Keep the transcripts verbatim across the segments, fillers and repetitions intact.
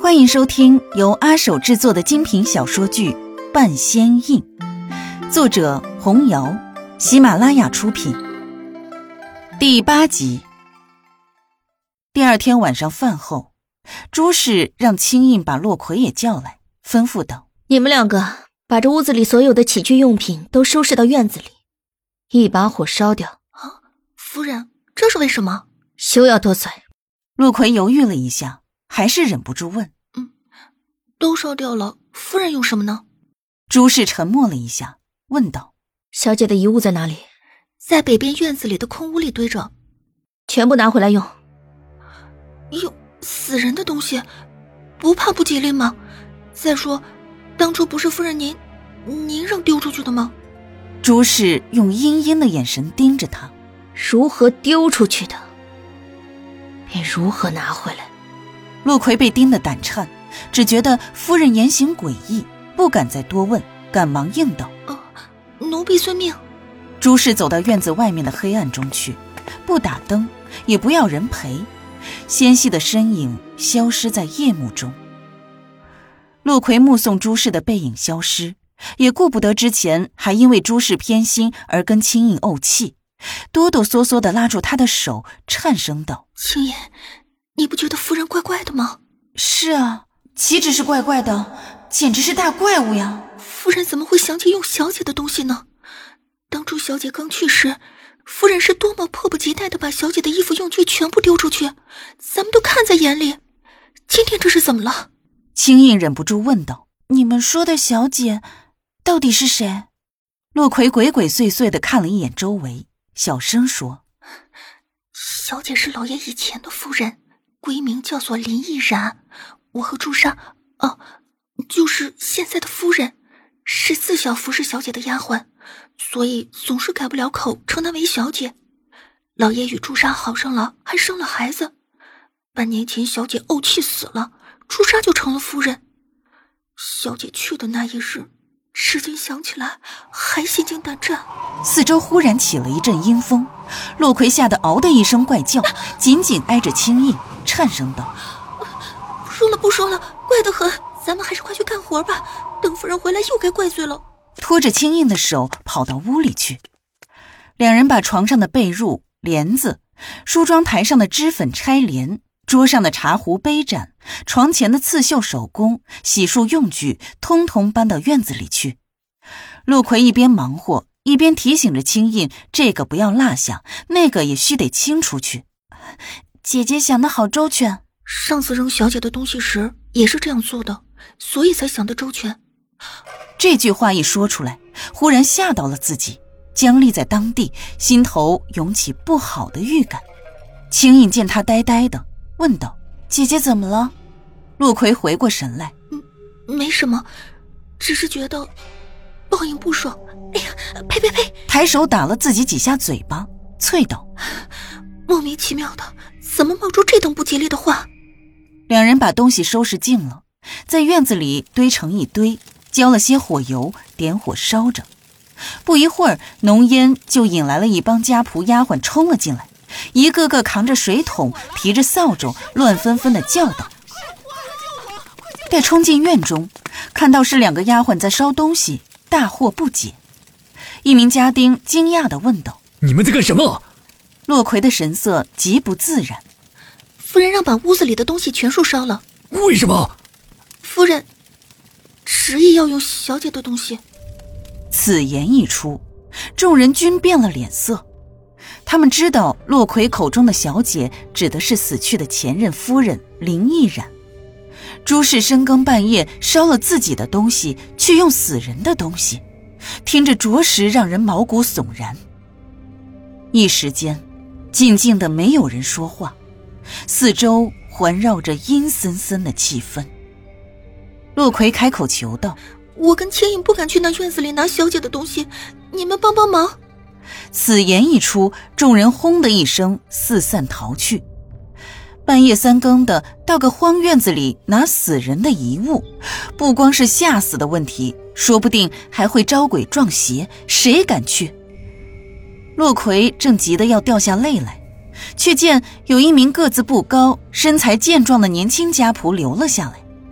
欢迎收听由阿手制作的精品小说剧《半仙印》，作者红瑶，喜马拉雅出品。第八集。第二天晚上饭后，朱氏让青印把洛魁也叫来，吩咐道： 你们两个把这屋子里所有的起居用品都收拾到院子里，一把火烧掉。 啊，夫人，这是为什么？ 休要多嘴。 洛魁犹豫了一下，还是忍不住问： 嗯，都烧掉了，夫人用什么呢？ 朱氏沉默了一下，问道： 小姐的遗物在哪里？ 在北边院子里的空屋里堆着。 全部拿回来用。 哟，死人的东西不怕不吉利吗？再说当初不是夫人您您让丢出去的吗？ 朱氏用阴阴的眼神盯着他。 如何丢出去的，便如何拿回来。 洛魁被盯得胆颤，只觉得夫人言行诡异，不敢再多问，赶忙应道： 哦，奴婢遵命。 朱氏走到院子外面的黑暗中去，不打灯，也不要人陪，纤细的身影消失在夜幕中。洛魁目送朱氏的背影消失，也顾不得之前还因为朱氏偏心而跟青印怄气，哆哆嗦嗦地拉住他的手，颤声道： 青印，你不觉得夫人怪怪的吗？ 是啊，岂止是怪怪的，简直是大怪物呀！ 夫人怎么会想起用小姐的东西呢？当初小姐刚去时，夫人是多么迫不及待地把小姐的衣服用具全部丢出去，咱们都看在眼里。今天这是怎么了？ 青印忍不住问道：你们说的小姐到底是谁？洛魁鬼鬼祟祟地看了一眼周围，小声说： 小姐是老爷以前的夫人，闺名叫做林毅然。我和朱砂，哦，就是现在的夫人，是自小服侍小姐的丫鬟，所以总是改不了口，称她为小姐。老爷与朱砂好上了，还生了孩子。半年前小姐怄气死了，朱砂就成了夫人。小姐去的那一日，至今想起来还心惊胆战。 四周忽然起了一阵阴风，洛魁吓得嗷的一声怪叫，紧紧挨着青印，颤声道： 不说了不说了，怪得很，咱们还是快去干活吧，等夫人回来又该怪罪了。 拖着青印的手跑到屋里去。两人把床上的被褥、帘子、梳妆台上的脂粉钗帘、桌上的茶壶杯盏、床前的刺绣手工、洗漱用具通通搬到院子里去。陆魁一边忙活，一边提醒着青印，这个不要落下，那个也须得清出去。姐姐想得好周全。 上次扔小姐的东西时也是这样做的，所以才想得周全。 这句话一说出来，忽然吓到了自己，僵立在当地，心头涌起不好的预感。青印见他呆呆的，问道：姐姐怎么了？陆魁回过神来： 嗯，没什么，只是觉得报应不爽。哎呀，呸呸呸！ 抬手打了自己几下嘴巴，啐道： 莫名其妙的，怎么冒出这等不吉利的话？ 两人把东西收拾净了，在院子里堆成一堆，浇了些火油，点火烧着。不一会儿，浓烟就引来了一帮家仆丫鬟冲了进来，一个个扛着水桶，提着扫帚，乱纷纷地叫道。待冲进院中，看到是两个丫鬟在烧东西，大惑不解。一名家丁惊讶地问道： 你们在干什么？ 洛魁的神色极不自然。 夫人让把屋子里的东西全数烧了。 为什么？ 夫人执意要用小姐的东西。 此言一出，众人均变了脸色。他们知道洛魁口中的小姐指的是死去的前任夫人林毅然。朱氏深更半夜烧了自己的东西，去用死人的东西，听着着实让人毛骨悚然。一时间，静静的没有人说话，四周环绕着阴森森的气氛。洛魁开口求道： 我跟青印不敢去那院子里拿小姐的东西，你们帮帮忙。 此言一出，众人轰的一声四散逃去。半夜三更的到个荒院子里拿死人的遗物，不光是吓死的问题，说不定还会招鬼撞邪，谁敢去？洛魁正急得要掉下泪来，却见有一名个子不高、身材健壮的年轻家仆留了下来，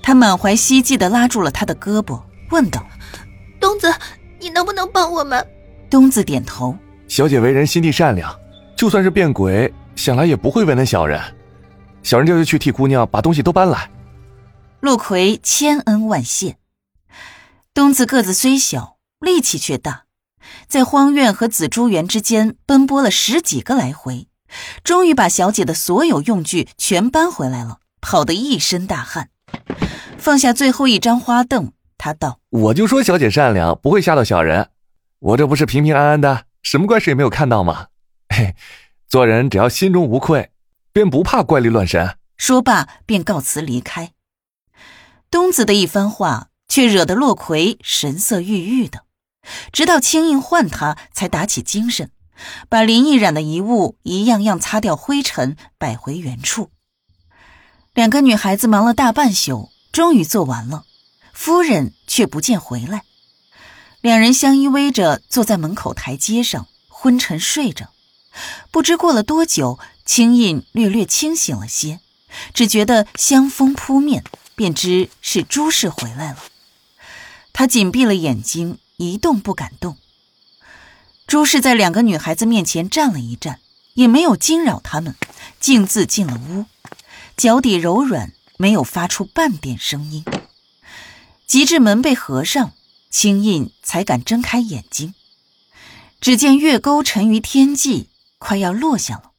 他满怀希冀地拉住了他的胳膊，问道： 东子，你能不能帮我们？ 东子点头： 小姐为人心地善良，就算是变鬼，想来也不会为难小人。小人这就去替姑娘把东西都搬来。 陆奎千恩万谢。东子个子虽小，力气却大，在荒院和紫竹园之间奔波了十几个来回，终于把小姐的所有用具全搬回来了，跑得一身大汗。放下最后一张花凳，他道： 我就说小姐善良，不会吓到小人。我这不是平平安安的，什么怪事也没有看到吗？嘿，做人只要心中无愧，便不怕怪力乱神。 说罢便告辞离开。东子的一番话却惹得洛奎神色郁郁的，直到青印唤他才打起精神，把林毅染的遗物一样样擦掉灰尘，摆回原处。两个女孩子忙了大半宿，终于做完了，夫人却不见回来。两人相依偎着坐在门口台阶上，昏沉睡着。不知过了多久，青印略略清醒了些，只觉得香风扑面，便知是朱氏回来了。他紧闭了眼睛，一动不敢动。朱氏在两个女孩子面前站了一站，也没有惊扰她们，径自进了屋，脚底柔软，没有发出半点声音。及至门被合上，青印才敢睁开眼睛。只见月钩沉于天际，快要落下了。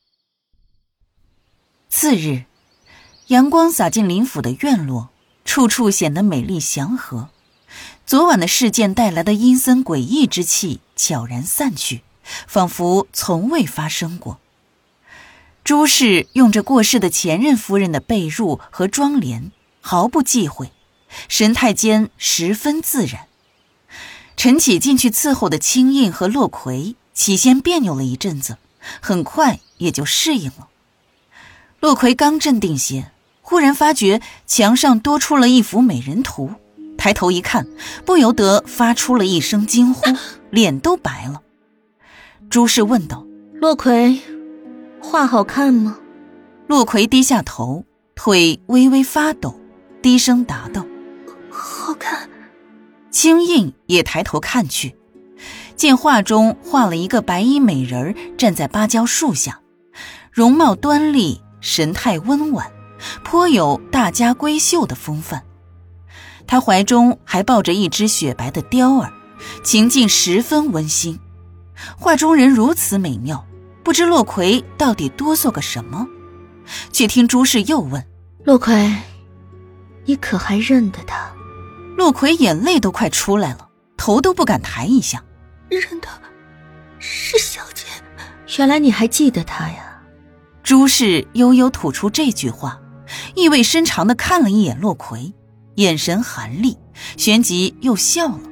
次日，阳光洒进林府的院落，处处显得美丽祥和。昨晚的事件带来的阴森诡异之气悄然散去，仿佛从未发生过。朱氏用着过世的前任夫人的被褥和妆帘，毫不忌讳，神态间十分自然。陈启进去伺候的青印和洛奎起先别扭了一阵子，很快也就适应了。洛奎刚镇定些，忽然发觉墙上多出了一幅美人图，抬头一看，不由得发出了一声惊呼，脸都白了。朱氏问道： 洛奎，画好看吗？ 洛奎低下头，腿微微发抖，低声答道： 好看。 青印也抬头看去，见画中画了一个白衣美人站在芭蕉树下，容貌端丽，神态温婉，颇有大家闺秀的风范。他怀中还抱着一只雪白的雕儿，情境十分温馨。画中人如此美妙，不知洛奎到底哆嗦个什么。却听朱氏又问： 洛奎，你可还认得他？ 洛奎眼泪都快出来了，头都不敢抬一下。 认得，是小姐。 原来你还记得他呀。 朱氏悠悠吐出这句话，意味深长地看了一眼洛奎，眼神寒厉，旋即又笑了。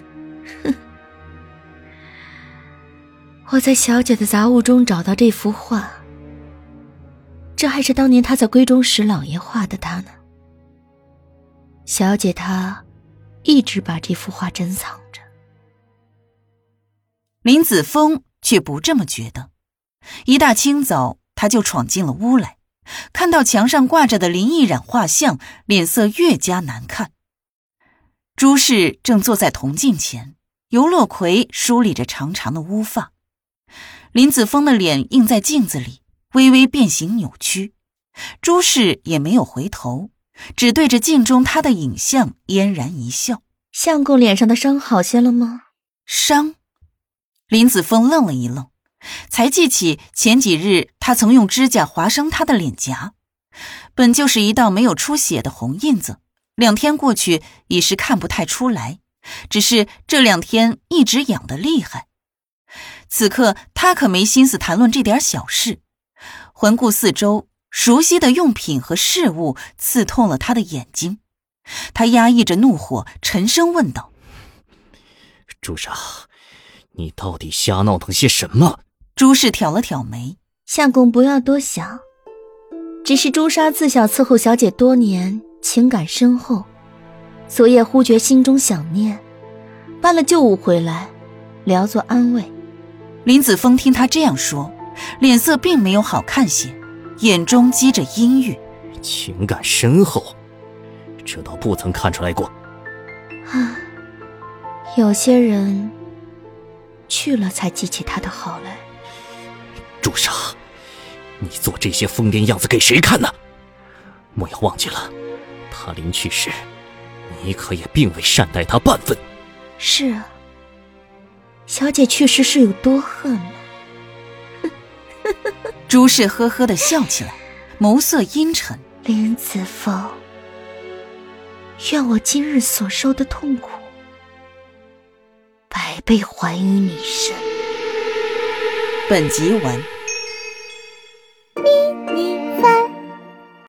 我在小姐的杂物中找到这幅画，这还是当年她在闺中时老爷画的她呢。小姐她一直把这幅画珍藏着。 林子峰却不这么觉得。一大清早他就闯进了屋来，看到墙上挂着的林毅染画像，脸色越加难看。朱氏正坐在铜镜前，由洛奎梳理着长长的乌发。林子峰的脸映在镜子里，微微变形扭曲。朱氏也没有回头，只对着镜中他的影像嫣然一笑。 相公脸上的伤好些了吗？ 伤？林子峰愣了一愣，才记起前几日他曾用指甲划伤他的脸颊，本就是一道没有出血的红印子，两天过去已是看不太出来，只是这两天一直痒得厉害。此刻他可没心思谈论这点小事，环顾四周，熟悉的用品和事物刺痛了他的眼睛。他压抑着怒火，沉声问道： 朱砂，你到底瞎闹腾些什么？ 朱氏挑了挑眉： 相公不要多想，只是朱砂自小伺候小姐多年，情感深厚，昨夜忽觉心中想念，搬了旧物回来，聊作安慰。 林子峰听他这样说，脸色并没有好看些，眼中积着阴郁。 情感深厚， 这倒不曾看出来过。 啊，有些人去了才记起他的好来。 朱砂，你做这些疯癫样子给谁看呢？莫要忘记了，他临去时，你可也并未善待他半分。 是啊，小姐去世是有多恨呢？ 朱氏呵呵地笑起来，眸色阴沉。 林子凤，愿我今日所受的痛苦，百倍还于你身。 本集完。